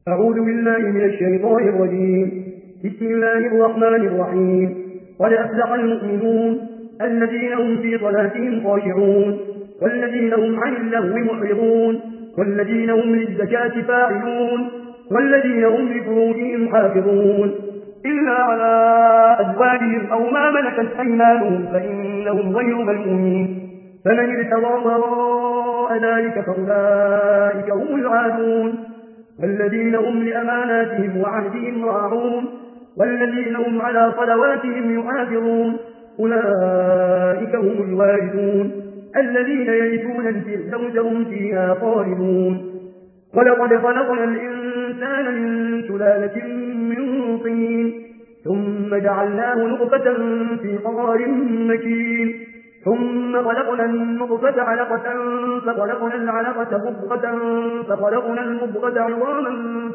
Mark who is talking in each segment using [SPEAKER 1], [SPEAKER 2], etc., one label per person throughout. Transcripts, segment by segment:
[SPEAKER 1] أعوذ بالله من الشيطان الرجيم. بسم الله الرحمن الرحيم. قد أفلح المؤمنون الذين هم في صلاتهم خاشعون والذين هم عن اللغو معرضون والذين هم للزكاة فاعلون والذين هم لفروجهم حافظون إلا على أزواجهم أو ما ملكت أيمانهم فإنهم غير ملومين. فمن ارتضى وراء ذلك فأولئك هم العادون والذين هم لأماناتهم وعهدهم راعون والذين هم على صلواتهم يحافظون أولئك هم الوارثون الذين يرثون الفردوس هم فيها خالدون. ولقد خلقنا الإنسان من سلالة من طين ثم جعلناه نطفة في قرار مكين ثم خلقنا النطفة علقة فخلقنا العلقة مضغة فخلقنا المضغة عظاما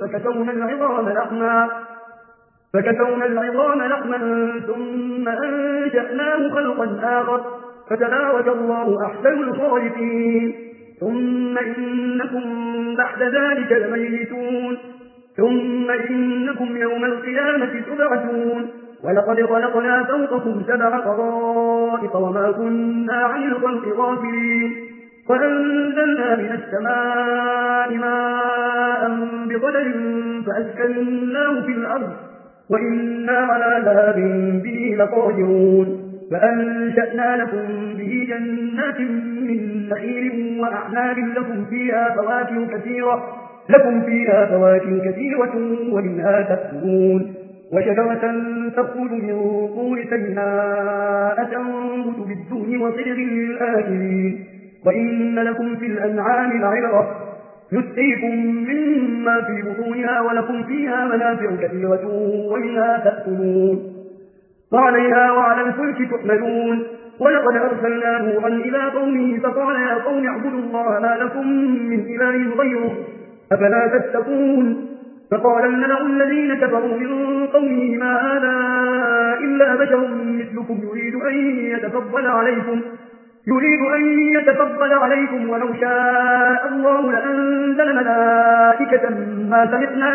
[SPEAKER 1] فكسونا العظام لحما ثم أنشأناه خلقا آخر فتبارك الله أحسن الخالقين. ثم إنكم بعد ذلك لميتون ثم إنكم يوم القيامة تبعثون. ولقد خلقنا فوقكم 7 طرائق وما كنا عن الخلق غافلين وأنزلنا من السماء ماء بقدر فأسكناه في الأرض وإنا على ذهاب به لقادرون. فأنشأنا لكم به جنات من نخيل وأعناب لكم فيها فواكه كثيرة ومنها تأكلون وشجرة تخرج من طور سيناء تنبت بالدهن وصبغ للآكلين. وإن لكم في الأنعام لعبرة نسقيكم مما في بطونها ولكم فيها منافع كثيرة ومنها تأكلون وعليها وعلى الفلك تحملون. ولقد أرسلنا نوحا إلى قومه فقال يا قوم اعبدوا الله ما لكم من إله غيره أفلا تتقون. فقال الملأ الذين كفروا من قومه ما هذا إلا بشر مثلكم يريد أن يتفضل عليكم ولو شاء الله لأنزل ملائكة ما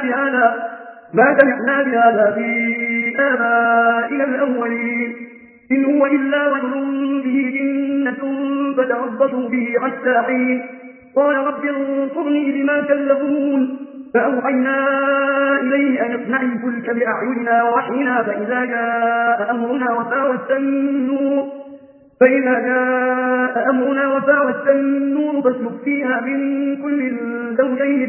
[SPEAKER 1] سمعنا بهذا في آبائنا الأولين إن هو إلا رجل به جنة فتربصوا به حتى حين. قال رب انصرني بما كذبون. فأوحينا إليه أن اصنع الفلك بأعيننا ووحينا فإذا جاء أمرنا وفارت النور فاسلك فيها من كل زوجين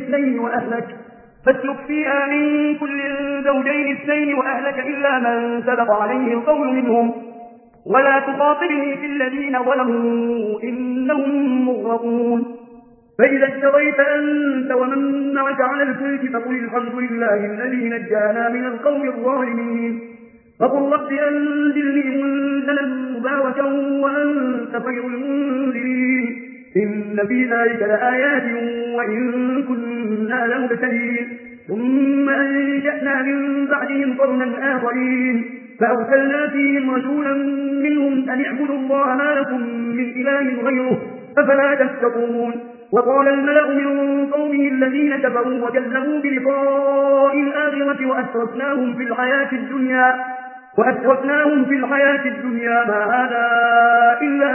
[SPEAKER 1] اثنين وأهلك إلا من سبق عليه القول منهم ولا تخاطبني في الذين ظلموا إنهم مغرقون. فإذا استويت أنت ومن معك على الفلك فقل الحمد لله الذي نجانا من القوم الظالمين فقل رب أنزلني منزلا مباركا وأنت خير المنزلين. إن في ذلك لآيات وإن كنا لمبتلين. ثم أنشأنا من بعدهم قرنا آخرين فأرسلنا فيهم رسولا منهم أن اعبدوا الله ما لكم من إله غيره أفلا تتقون. وقال الملأ من قومه الذين كفروا وكذبوا بلقاء الآخرة وأسرفناهم في الحياة الدنيا ما هذا إلا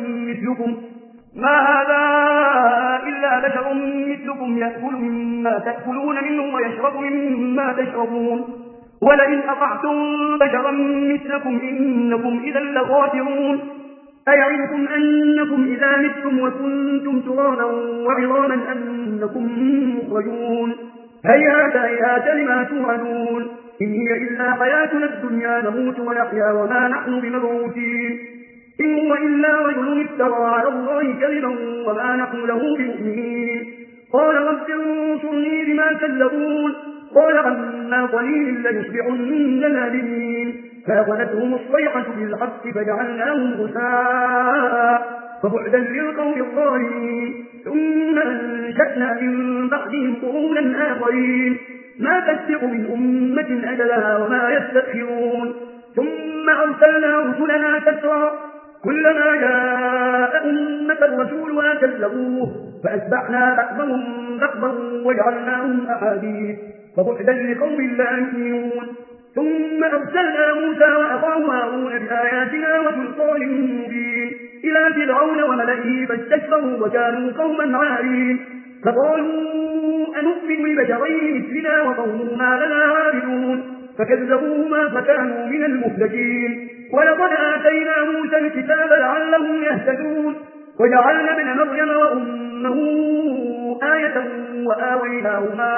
[SPEAKER 1] بشر مثلكم يأكل مما تأكلون منه ويشرب مما تشربون ولئن أطعتم بشرا مثلكم إنكم إذا لخاسرون. أيعدكم أنكم إذا متم وكنتم ترابا وعظاما أنكم مخرجون. هيهات لما توعدون. إن هي إلا حياتنا الدنيا نموت ونحيا وما نحن بمبعوثين. إن هو إلا رجل افترى على الله كذبا وما نحن له بمؤمنين. قال رب انصرني بما كذبون. قال عما قليل ليصبحن نادمين. فأخذتهم الصيحة بالحق فجعلناهم غثاء فبعدا للقوم الظالمين. ثم أنشأنا من بعدهم قرونا آخرين ما تسبق من أمة أجلها وما يستأخرون. ثم أرسلنا رسلنا تترى كلما جاء أمة رسولها كذبوه فأتبعنا بعضهم بعضا وجعلناهم أحاديث فبعدا لقوم لا يؤمنون. ثم أرسلنا موسى وأخاه هارون بآياتنا وسلطان مبين إلى فرعون وملئه فاستكبروا وكانوا قوما عالين فقالوا أنؤمن لبشرين مثلنا وقومهما لنا عابدون فكذبوهما فكانوا من المهلكين. ولقد آتينا موسى الكتاب لعلهم يهتدون وجعلنا ابن مريم وأمه آية وآويناهما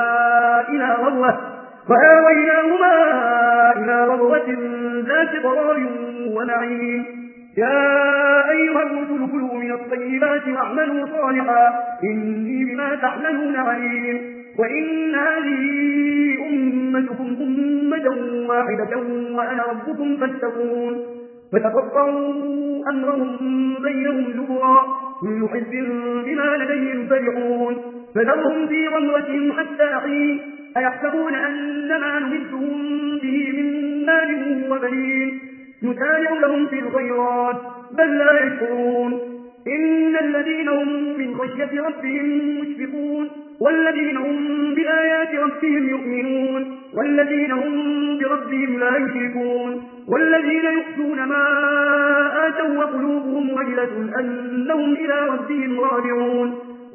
[SPEAKER 1] إلى ربوة ذات قرار ونعيم. يا أيها الرسل كلوا من الطيبات واعملوا صالحا إني بما تعملون عليم. وإن هذه أمتكم أمة واحدة وأنا ربكم فاتقون. فتقطعوا أمرهم بينهم زبرا كل حزب بما لديهم فرحون فذرهم في غمرتهم حتى حين أيحسبون أنما نمدهم به من مال وبنين نسارع لهم في الخيرات بل لا يشعرون. إن الذين هم من خشية ربهم مشفقون والذين هم بآيات ربهم يؤمنون والذين هم بربهم لا يشركون والذين يؤتون ما آتوا وقلوبهم وجلة أنهم إلى ربهم راجعون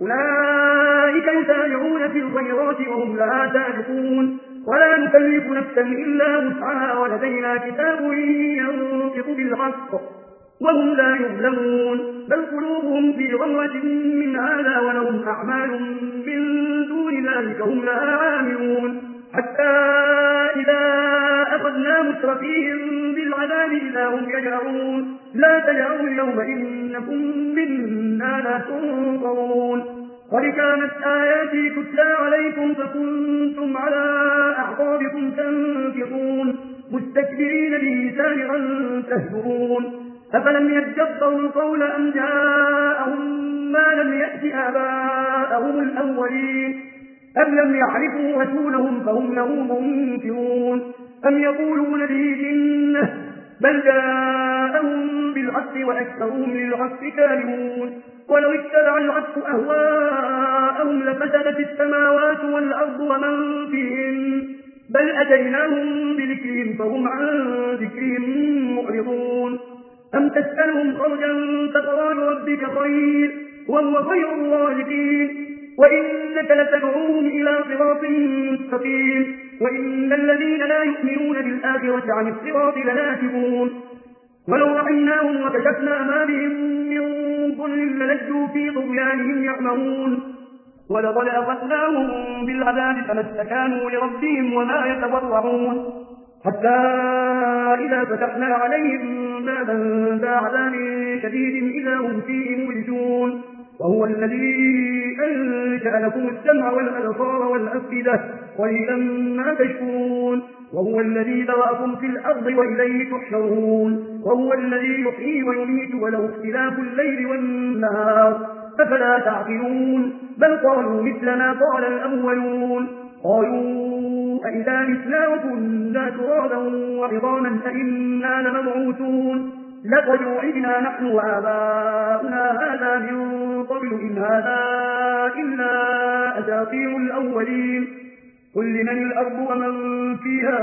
[SPEAKER 1] أولئك يسارعون في الخيرات وهم لها سابقون ولا نكلف نفسا إلا وسعها ولدينا كتاب ينطق بالحق وهم لا يظلمون بل قلوبهم في غمرة من هذا ولهم أعمال من دون ذلك هم لها عاملون حتى إذا أخذنا مترفيهم بالعذاب إذا هم يجأرون لا تجأروا اليوم إنكم منا لا تنصرون. قد كانت آياتي تتلى عليكم فكنتم على أعقابكم تنكرون مستكبرين به سامرا تهجرون. أفلم يدبروا القول أم جاءهم ما لم يأت آباءهم الأولين أم لم يعرفوا رسولهم فهم له منكرون أم يقولون به جنة بل جاءهم بالحق وأكثرهم للحق كارهون. ولو اتبع الحق أهواءهم لفسدت السماوات والأرض ومن فيهن بل أتيناهم بذكرهم فهم عن ذكرهم معرضون. أم تسألهم خرجا فقرار ربك خير وهو خير الرازقين وإنك لتدعوهم إلى صراط مستقيم وإن الذين لا يؤمنون بالآخرة عن الصراط لناكبون. ولو رحمناهم وكشفنا ما بهم من ضل للجوا في طغيانهم يعمهون ولقد أخذناهم بالعذاب فما استكانوا لربهم وما يتضرعون حتى إذا فتحنا عليهم بابا ذا عذاب شديد إذا هم فيه مبلسون. وهو الذي أنشأ لكم السمع والأبصار والأفئدة قليلا ما تشكرون. وهو الذي ذرأكم في الأرض وإليه تحشرون. وهو الذي يحيي ويميت وله اختلاف الليل والنهار أفلا تعقلون. بل قالوا مثل ما قال الأولون قالوا أئذا متنا وكنا ترابا وعظاما أئنا لمبعوثون لقد وعدنا نحن وآباؤنا هذا من قبل إن هذا إلا أساطير الأولين. قل لمن الأرض ومن فيها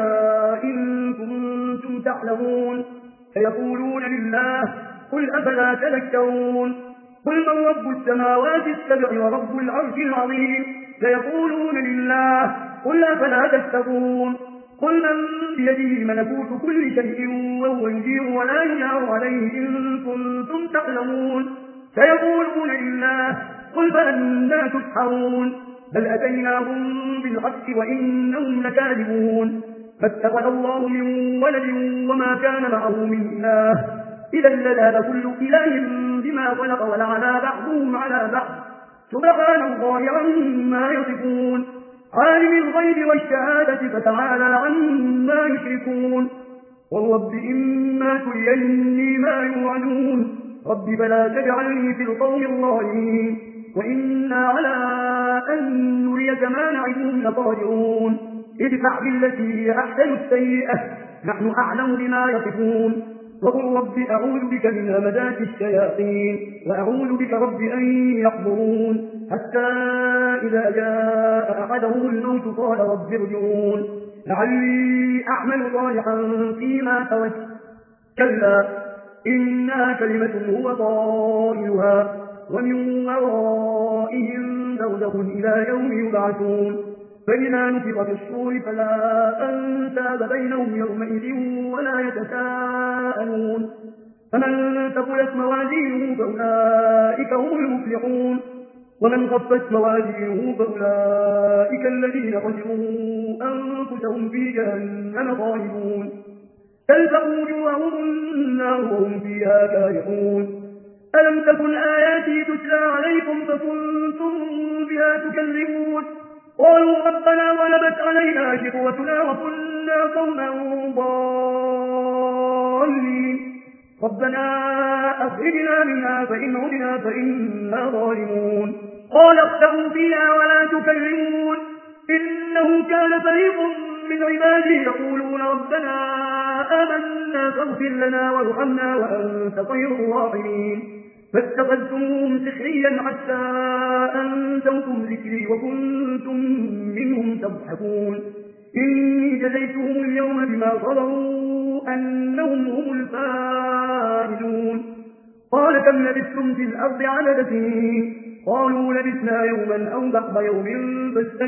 [SPEAKER 1] إن كنتم تعلمون فيقولون لله قل أفلا تذكرون. قل من رب السماوات السبع ورب العرش العظيم فيقولون لله قل أفلا تتقون. قل من بيده ملكوت كل شيء وهو يجير ولا يجار عليه إن كنتم تعلمون فيقولون لله قل فأنا تسحرون. بل أتيناهم بالحق وإنهم لكاذبون. فاتخذ الله من ولد وما كان معه من إله إذا لذهب كل إله بما خلق ولعلى بعضهم على بعض سبحان الله عما يصفون. عالم الغيب والشهادة فتعالى عما يشركون. والرب إما تريني ما يوعدون رب فلا تجعلني في القوم الظالمين وإنا على أن نريك ما نعدهم لقادرون. ادفع بالتي هي أحسن السيئة نحن أعلم بما يصفون. وقل رب أعوذ بك من همزات الشياطين وأعوذ بك رب أن يحضرون حتى إذا جاء أحدهم الموت قال رب ارجعون لعلي أعمل صالحا فيما تركت كلا إنها كلمة هو قائلها ومن ورائهم برزخ إلى يوم يبعثون فإذا نفخ في الصور فلا أنساب بينهم يومئذ ولا يتساءلون فمن ثقلت موازينه فأولئك هم المفلحون ومن خفت موازينه فأولئك الذين خسروا أنفسهم في جهنم خالدون تلفح وجوههم النار وهم فيها كالحون ألم تكن آياتي تتلى عليكم فكنتم بها تكذبون قالوا ربنا غلبت علينا شقوتنا وكنا قوما ضالين ربنا أخرجنا منها فإن عدنا فإنا ظالمون قال اخسئوا فيها ولا تكلمون إنه كان فريق من عبادي يقولون ربنا آمنا فاغفر لنا وارحمنا وأنت خير الراحمين فاتخذتموهم سخريا حتى أنسوكم ذكري وكنتم منهم تضحكون إني جزيتهم اليوم بما صبروا أنهم هم الفائزون قال كم لبثتم في الأرض عدد سنين قالوا لبثنا يوما أو بعض يوم فاسأل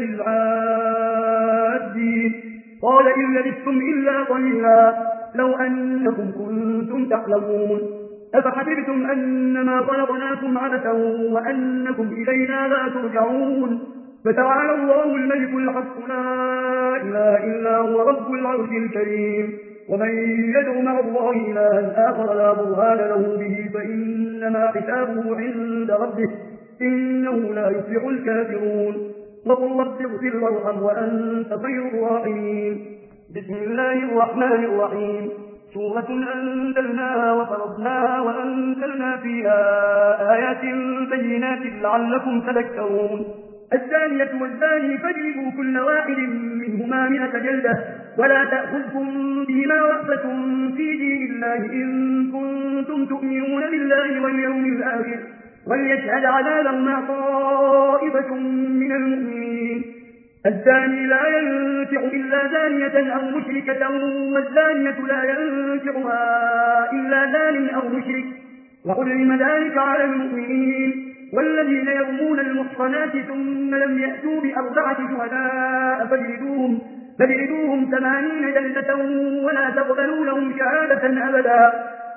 [SPEAKER 1] العادين قال إن لبثتم إلا قليلا لو أنكم كنتم تعلمون أفحسبتم أنما خلقناكم عبثا وأنكم إلينا لا ترجعون فتعالى الله الملك الحق لا إله إلا هو رب العرش الكريم ومن يدع مع الله إلها آخر لا برهان له به فإنما حسابه عند ربه إنه لا يفلح الكافرون وقل رب اغفر وارحم وأنت خير الراحمين بسم الله الرحمن الرحيم سورة أنزلناها وفرضناها وأنزلنا فيها آيات بينات لعلكم تذكرون الزانية والزاني فاجلدوا كل واحد منهما 100 جلدة ولا تأخذكم بهما رأفة في دين الله إن كنتم تؤمنون بالله واليوم الآخر وليشهد عذابهما طائفة من المؤمنين الزاني لا ينكح إلا زانية أو مشركة والزانية لا ينكحها إلا زان أو مشرك وحرم ذلك على المؤمنين والذين يرمون المحصنات ثم لم يأتوا ب4 شهداء فاجلدوهم 80 جلدة ولا تقبلوا لهم شهادة أبدا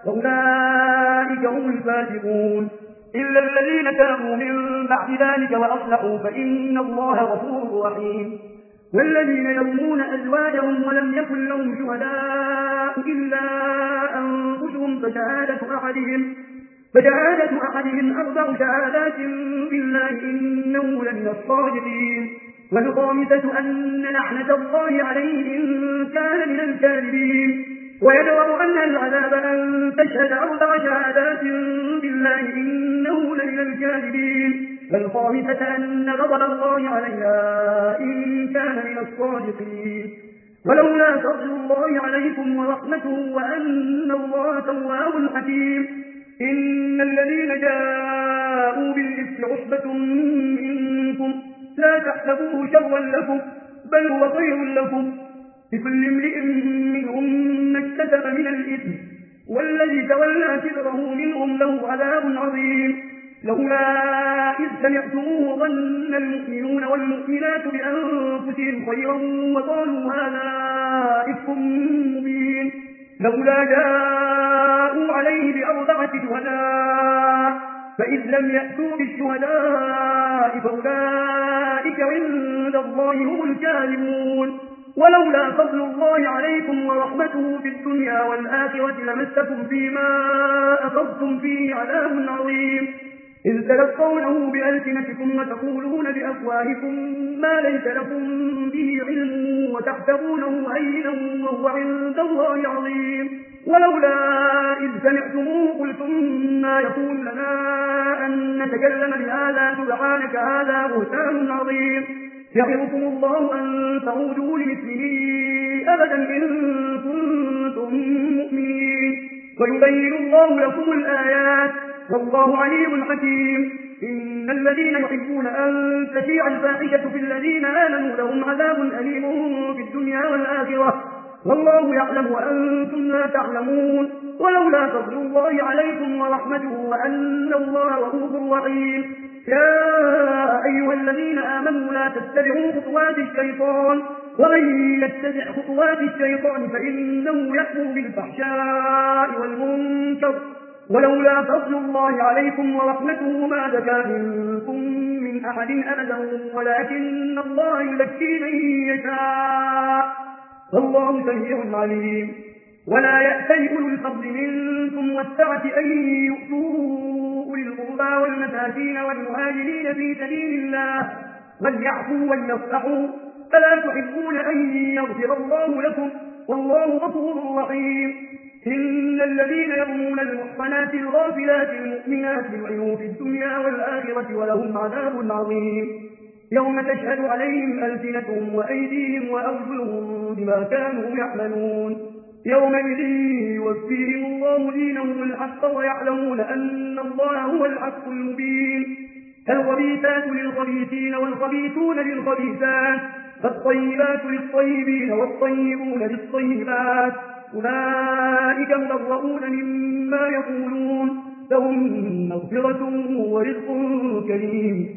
[SPEAKER 1] وأولئك هم الفاسقون إلا الذين تابوا من بعد ذلك وأصلحوا فإن الله غفور رحيم والذين يرمون أزواجهم ولم يكن لهم شهداء إلا أنفسهم فشهادة أحدهم 4 شهادات بالله إنه لمن الصادقين والخامسة أن لعنة الله عليه إن كان من الكاذبين ويدرأ عنها العذاب أن تشهد 4 شهادات بالله إنه لمن الكاذبين والخامسة أن غضب الله عليها إن كان من الصادقين ولولا فضل الله عليكم ورحمته وأن الله تواب حكيم إن الذين جاءوا بالإفك عصبة منكم لا تحسبوه شرا لكم بل هو خير لكم لكل امرئ منهم ما اكتسب من الإثم والذي تولى كبره منهم له عذاب عظيم لولا إذ سمعتموه ظن المؤمنون والمؤمنات بأنفسهم خيرا وقالوا هذا إفك مبين لولا جاءوا عليه ب4 شهداء فإذ لم يأتوا بالشهداء فأولئك عند الله هم الكاذبون ولولا فضل الله عليكم ورحمته في الدنيا والآخرة لمسكم فيما أخذتم فيه عذاب عظيم إذ تلقونه بألسنتكم وتقولون بأفواهكم ما ليس لكم به علم وتحسبونه هينا وهو عند الله عظيم ولولا إذ سمعتموه قلتم ما يكون لنا أن نتكلم بهذا سبحانك هذا بهتان عظيم يعظكم الله أن تعودوا لمثله أبدا إن كنتم مؤمنين ويبين الله لكم الآيات والله عليم حكيم. إن الذين يحبون أن تشيع الفاحشة في الذين آمنوا لهم عذاب أليم في الدنيا والآخرة والله يعلم وأنتم لا تعلمون. ولولا فضل الله عليكم ورحمته وأن الله رؤوف رحيم. يا أيها الذين آمنوا لا تتبعوا خطوات الشيطان ومن يتبع خطوات الشيطان فإنه يأمر بالفحشاء والمنكر ولولا فضل الله عليكم ورحمته ما زكى منكم من أحد أبدا ولكن الله يزكي من يشاء والله سميع عليم. ولا يأتل أولو الفضل منكم والسعة أن يؤتوا أولي القربى والمساكين والمهاجرين في سبيل الله وليعفوا وليصفحوا فلا تحبون أن يغفر الله لكم والله غفور رحيم. إن الذين يرمون المحصنات الغافلات المؤمنات لعنوا في الدنيا والآخرة ولهم عذاب عظيم. يوم تشهد عليهم ألسنتهم وأيديهم وأرجلهم بما كانوا يعملون. يومئذ يوفيهم الله دينهم الحق ويعلمون أن الله هو الحق المبين. الخبيثات للخبيثين والخبيثون للخبيثات فالطيبات للطيبين والطيبون للطيبات أولئك مبرؤون مما يقولون لهم مغفرة ورزق كريم.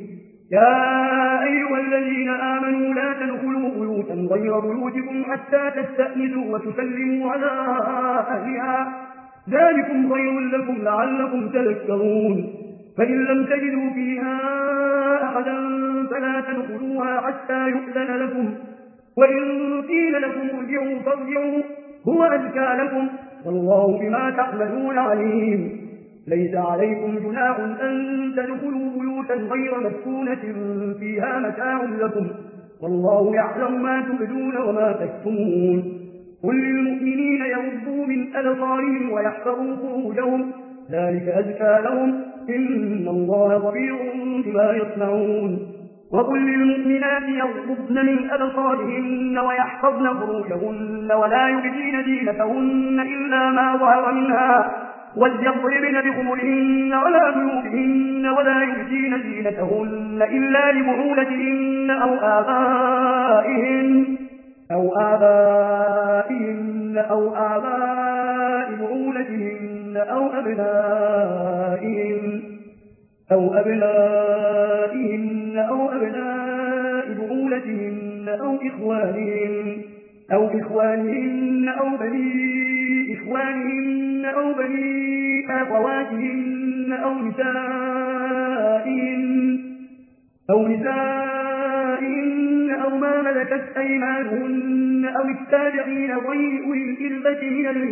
[SPEAKER 1] يا أيها الذين آمنوا لا تدخلوا بيوتا غير بيوتكم حتى تستأنسوا وتسلموا على أهلها ذلكم خير لكم لعلكم تذكرون. فإن لم تجدوا فيها أحدا فلا تدخلوها حتى يؤذن لكم وإن قيل لكم ارجعوا فارجعوا هو أزكى لكم والله بما تعملون عليم. ليس عليكم جناح أن تدخلوا بيوتا غير مسكونة فيها متاع لكم والله يعلم ما تبدون وما تكتمون. قل للمؤمنين يغضوا من أبصارهم ويحفظوا فروجهم ذلك أزكى لهم إن الله خبير بما يصنعون. وقل للمؤمنات يغضضن من أبصارهن ويحفظن فروجهن ولا يبدين زينتهن إلا ما ظهر منها وليضربن بخمرهن ولا جيوبهن ولا يبدين زينتهن إلا لبعولتهن أو آبائهن أو آباء بعولتهن أو أبنائهن أو أبناء بعولتهن أو إخوانهن أو بني إخوانهن أو بني أخواتهن أو نسائهن أو ما ملكت أيمانهن أو التابعين غير أولي الإربة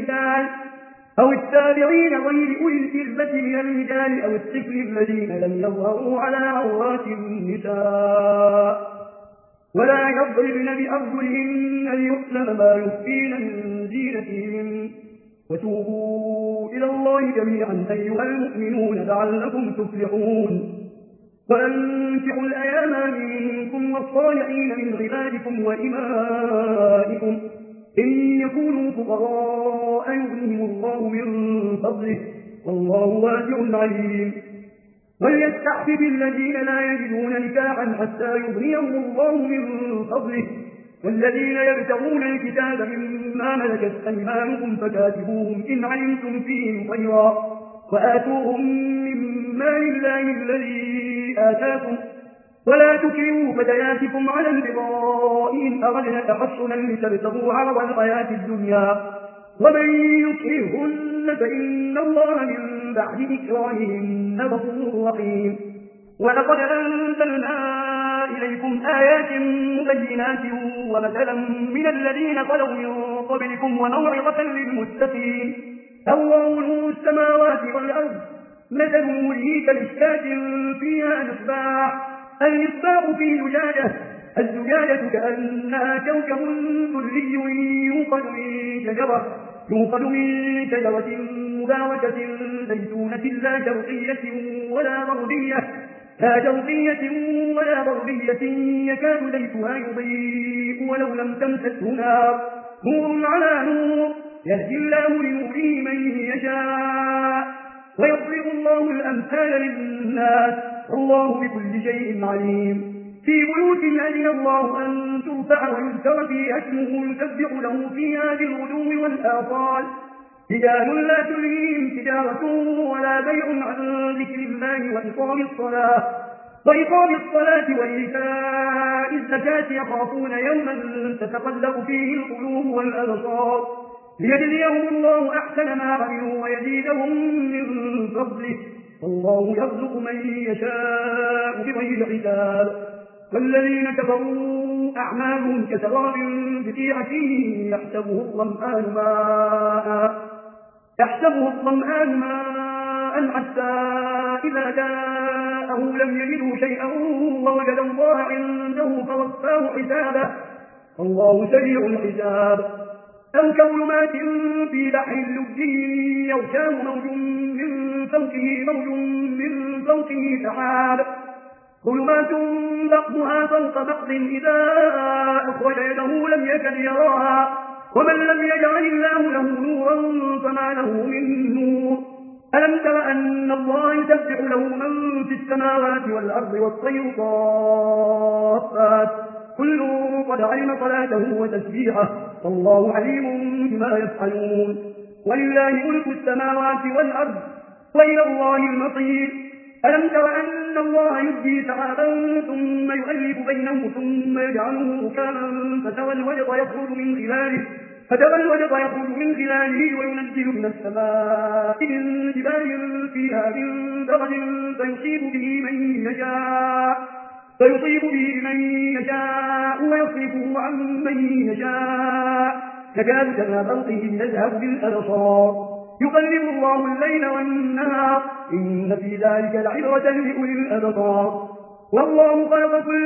[SPEAKER 1] من الرجال أو الطفل الذين لم يظهروا على عورات النساء ولا يضربن بأرجلهن ليعلم ما يخفين من زينتهن وتوبوا إلى الله جميعا أيها المؤمنون لعلكم تفلحون. وأنكحوا الأيام منكم والصالحين من عبادكم وإمائكم إن يكونوا فقراء يغنيهم الله من فضله والله واسع عليم. وليستعفف الذين لا يجدون نكاحا حتى يغنيهم الله من فضله والذين يبتغون الكتاب مما ملكت أيمانكم فكاتبوهم إن علمتم فيهم خيرا وآتوهم مما لله الذي آتاكم ولا تكرهوا فتياتكم على البغاء إن أردنا تحصنا لتبتغوا عرض الحياة الدنيا ومن يكرهن فإن الله من بعد إكراههن غفور رحيم. ولقد أنزلنا إليكم آيات مبينات ومثلا من الذين خلوا من قبلكم وموعظة للمتقين. الله نور السماوات والأرض مثل نوره كمشكاة فيها المصباح في زجاجة الزجاجة كأنها كوكب دري يوقد من شجرة مباركة زيتونة لا شرقية ولا غربية يكاد زيتها يضيء ولو لم تمسسه نار نور على نور يهدي الله لنوره من يشاء ويضرب الله الأمثال للناس والله بكل شيء عليم في بيوت أذن الله أن ترفع ويذكر فيها اسمه يسبح له فيها بالغدو والآصال رجال لا تلهيهم تجارة ولا بيع عن ذكر الله وإقام الصلاة وإيتاء الزكاة يخافون يوما تتقلب فيه القلوب والأبصار ليجزيهم الله أحسن ما عملوا ويزيدهم من فضله والله يرزق من يشاء بغير حساب والذين كفروا أعمالهم كسراب بقيعة يحسبه الظمآن ماء حتى إذا جاءه لم يجده شيئا ووجد الله عنده فوفاه حسابه والله سريع الحساب أو كظلمات في بحر لجي يغشاه موج من فوقه سحاب ظلمات بعضها فوق بعض إذا أخرج يده لم يكد يراها ومن لم يجعل الله له نورا فما له من نور ألم تر أن الله يسبح له من في السماوات والأرض والطير صافات كل قد علم صلاته وتسبيحه والله عليم بما يفعلون ولله ملك السماوات والأرض وإلى الله المصير ألم تر أن الله يبدي سحابا ثم يؤلف بينه ثم يجعله ركاما فترى الودق يخرج من خلاله وينزل من السماء من جبال فيها من برد فيصيب به من يشاء ويصرفه عن من يشاء تكاد كما برقه يذهب بالأبصار يقلب الله الليل والنهار إن في ذلك لعبرة لأولي الأبصار والله خلق كل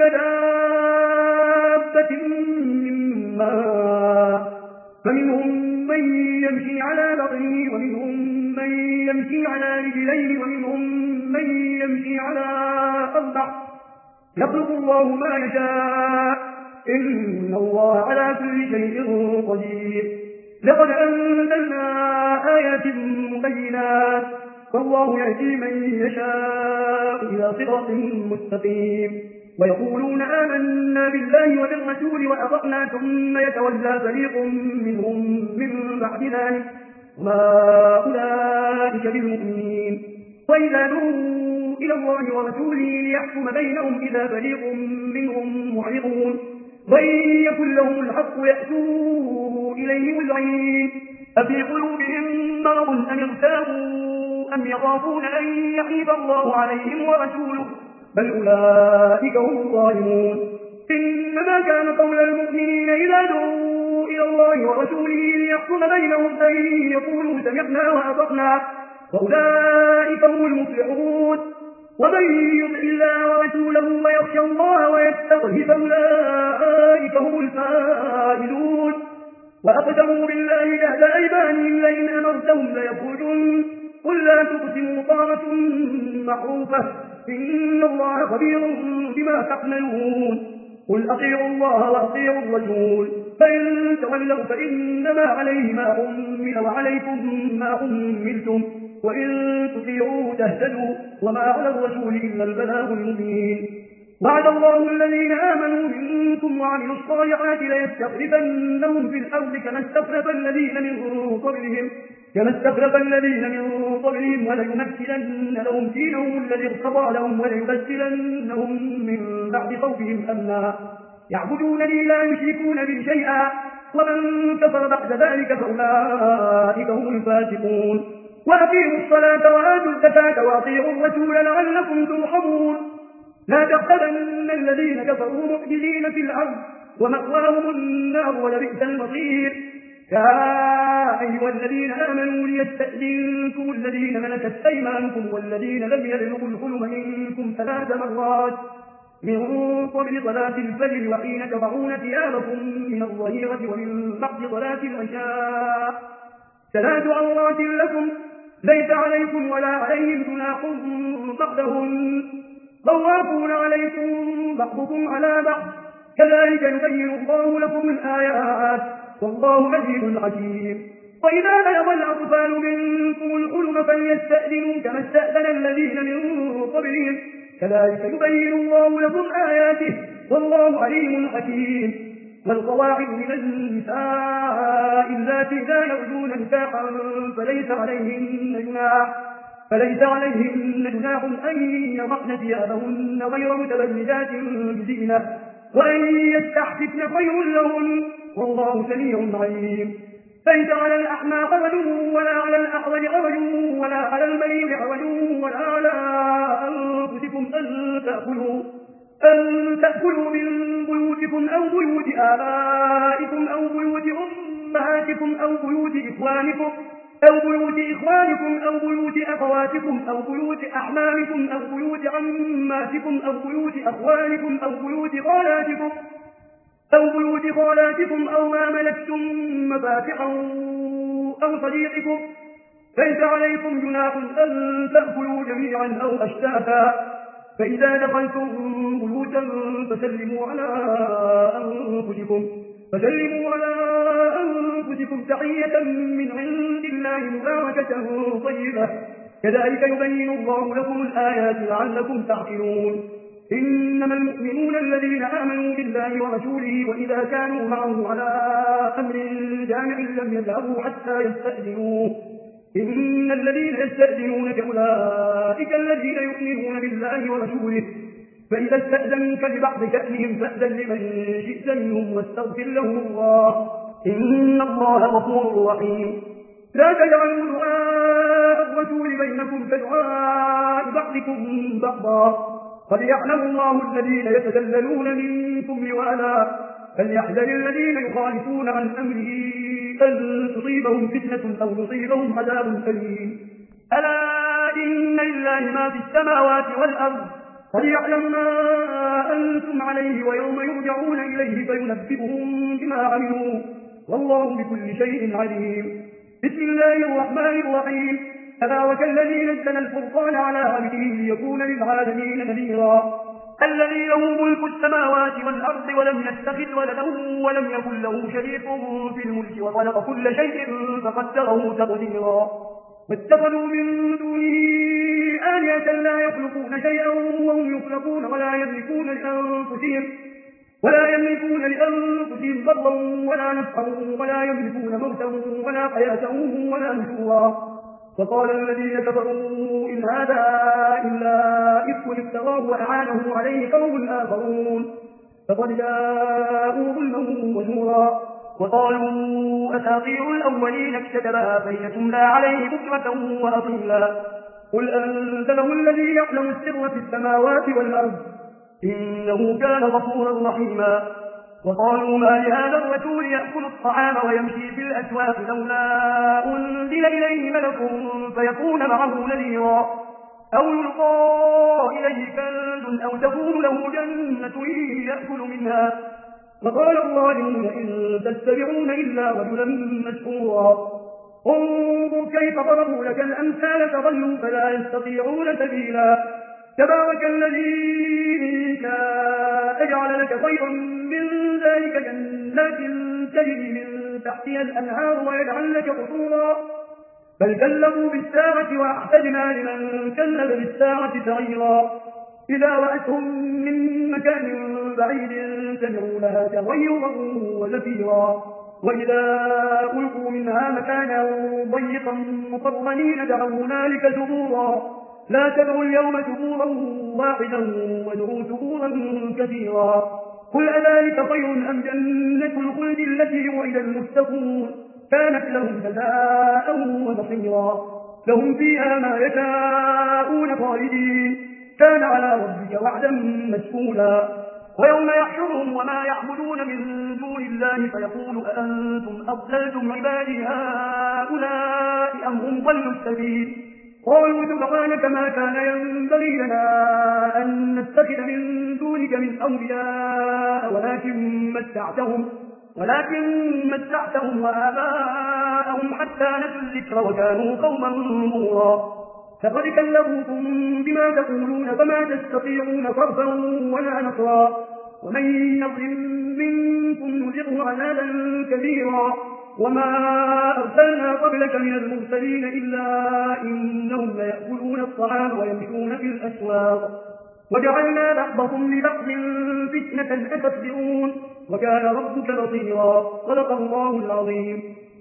[SPEAKER 1] دابة من ماء فمنهم من يمشي على بطنه ومنهم من يمشي على رجلين ومنهم من يمشي على أربع يخلق الله ما يشاء إن الله على كل شيء قدير لقد أنزلنا آيات مبينات والله يهدي من يشاء إلى صراط مستقيم ويقولون آمنا بالله وبالرسول وأطعنا ثم يتولى فريق منهم من بعد ذلك وما أولئك بالمؤمنين وإذا دعوا إلى الله ورسوله ليحكم بينهم إذا فريق منهم معرضون وإن يكن لهم الحق يأتوا إليه مذعنين أفي قلوبهم مرض أم ارتابوا أم يخافون أن يحيف الله عليهم ورسوله بل أولئك هم الظالمون إنما كان قول المؤمنين إذا دعوا إلى الله ورسوله ليحكم بينهم أن يقولوا سمعنا وأطعنا وأولئك هم المفلحون ومن يطع الله ورسوله ويخشى الله ويتقه فأولئك هم الفائزون وأقسموا بالله جهد أيمانهم لئن أمرتهم ليخرجون قل لا تقسموا طاعة معروفة إن الله خبير بما تعملون قل أطيعوا الله وأطيعوا الرسول فإن تولوا فإنما عليه ما حمل وعليكم ما حملتم وإن تطيعوا تهتدوا وما على الرسول إلا البلاغ المبين وعد الله الذين آمنوا منكم وعملوا الصالحات ليستخلفنهم في الأرض كما استخلف الذين من قبلهم وليمكنن لهم دينهم الذي ارتضى لهم وليبدلنهم من بعد خوفهم أمنا يعبدونني لا يشركون بي شيئا ومن كفر بعد ذلك فأولئك هم الفاسقون وأقيموا الصلاة وآتوا الزكاة وأطيعوا الرسول لعلكم ترحمون لا تحسبن الذين كفروا معجزين في الأرض ومأواهم النار ولبئس المصير يا أيها الذين آمنوا ليستأذنكم الذين ملكت أيمانكم والذين لم يبلغوا الحلم منكم 3 مرات من قبل صلاة الفجر وحين تضعون ثيابكم من الظهيرة ومن بعد صلاة العشاء 3 عورات لكم ليس عليكم ولا عليهم جناح بعدهم طوافون عليكم بعضكم على بعض كذلك يبين الله لكم الآيات والله عزيز حكيم وإذا بلغ الأطفال منكم الحلم فليستأذنوا كما استأذن الذين من قبلهم كذلك يبين الله لكم آياته والله عليم حكيم. والقواعد من النساء اللاتي لا يرجون نكاحا فليس عليهن جناح أن يضعن ثيابهن غير متبرجات بزينة وأن يستحففن خير لهن والله سميع عليم. ليس على الأعمى حرج ولا على الأعرج حرج ولا على المريض حرج ولا على أنفسكم أن تأكلوا من بيوتكم أو بيوت آبائكم أو بيوت أمهاتكم أو بيوت إخوانكم أو بيوت أخواتكم أو بيوت أحمامكم أو بيوت عماتكم أو بيوت أخوانكم أو بيوت خالاتكم أو ما ملكتم مفاتحه أو صديقكم ليس عليكم جناح أن تأكلوا جميعا أو أشتاتا فإذا دخلتم بيوتا فسلموا على أنفسكم تحية من عند الله مباركة طيبة كذلك يبين الله لكم الآيات لعلكم تعقلون. إنما المؤمنون الذين آمنوا بالله ورسوله وإذا كانوا معه على أمر جامع لم يذهبوا حتى يستأذنوه إن الذين يستأذنونك أولئك الذين يؤمنون بالله ورسوله فإذا استأذنوك لبعض شأنهم فأذن لمن شئت منهم واستغفر لهم الله إن الله غفور رحيم. لا تجعلوا دعاء الرسول بينكم كدعاء بعضكم بعضا قد يعلم الله الذين يتسللون منكم لواذا فليحذر الذين يخالفون عن أمره أن تصيبهم فتنة أو يصيبهم عذاب أليم. ألا إن لله ما في السماوات والأرض قد يعلم ما أنتم عليه ويوم يرجعون إليه فينبئهم بما عملوا والله بكل شيء عليم. بسم الله الرحمن الرحيم. تبارك الذي نزل الفرقان على عبده ليكون للعالمين نذيرا الذي له ملك السماوات والأرض ولم يتخذ ولدا ولم يكن له شريك في الملك وخلق كل شيء فقدره تقديرا واتخذوا من دونه آلهة لا يخلقون شيئا وهم يخلقون ولا يملكون لأنفسهم ضرا ولا نفعا ولا يملكون موتا ولا حياة ولا نشورا. وقال الذين كفروا إن هذا إلا إفك افتراه وأعانه عليه قوم آخرون فقد جاءوا ظلما وزورا وقالوا أساطير الأولين اكتتبها فيتملى عليه بكرة وأصيلا قل أنزله الذي يعلم السر في السماوات والأرض إنه كان غفورا رحيما. وقالوا ما لهذا الرسول يأكل الطعام ويمشي في الأسواق لولا أنزل إليه ملك فيكون معه نذيرا أو يلقى إليه كنز أو تكون له جنة يأكل منها. وقال الظالمون إن تتبعون إلا رجلا مسحورا انظر كيف ضربوا لك الأمثال فضلوا فلا يستطيعون سبيلا. تبارك الذي إن شاء أجعل لك خيرا من ذلك جنات تجري من تحتها الأنهار ويجعل لك قصورا بل كذبوا بالساعة وأعتدنا لمن كذب بالساعة سعيرا إذا رأتهم من مكان بعيد سمعوا لها تغيرا وزفيرا وإذا ألقوا منها مكانا ضيقا مقرنين دعوا هنالك ثبورا لا تدعوا اليوم ثبورا واحدا وادعوا ثبورا كثيرا. قل أذلك خير أم جنة الخلد التي وعد المتقون كانت لهم جزاء ومصيرا لهم فيها ما يشاءون خالدين كان على ربك وعدا مسئولا. ويوم يحشرهم وما يعبدون من دون الله فيقول أأنتم أضللتم عبادي هؤلاء أم هم ضلوا السبيل قالوا سبحانك ما كان ينبغي لنا أن نتخذ من دونك من أولياء ولكن متعتهم وآباءهم حتى نسوا الذكر وكانوا قوما بورا فقد كلفوكم بما تقولون فما تستطيعون صرفا ولا نصرا ومن يظلم منكم نذقه عذابا كبيرا. وما أرسلنا قبلك من المرسلين إلا إنهم ليأكلون الطعام ويمشون في الأسواق وجعلنا بعضهم لبعض فتنة أتصبرون وكان ربك بصيرا. صدق الله العظيم.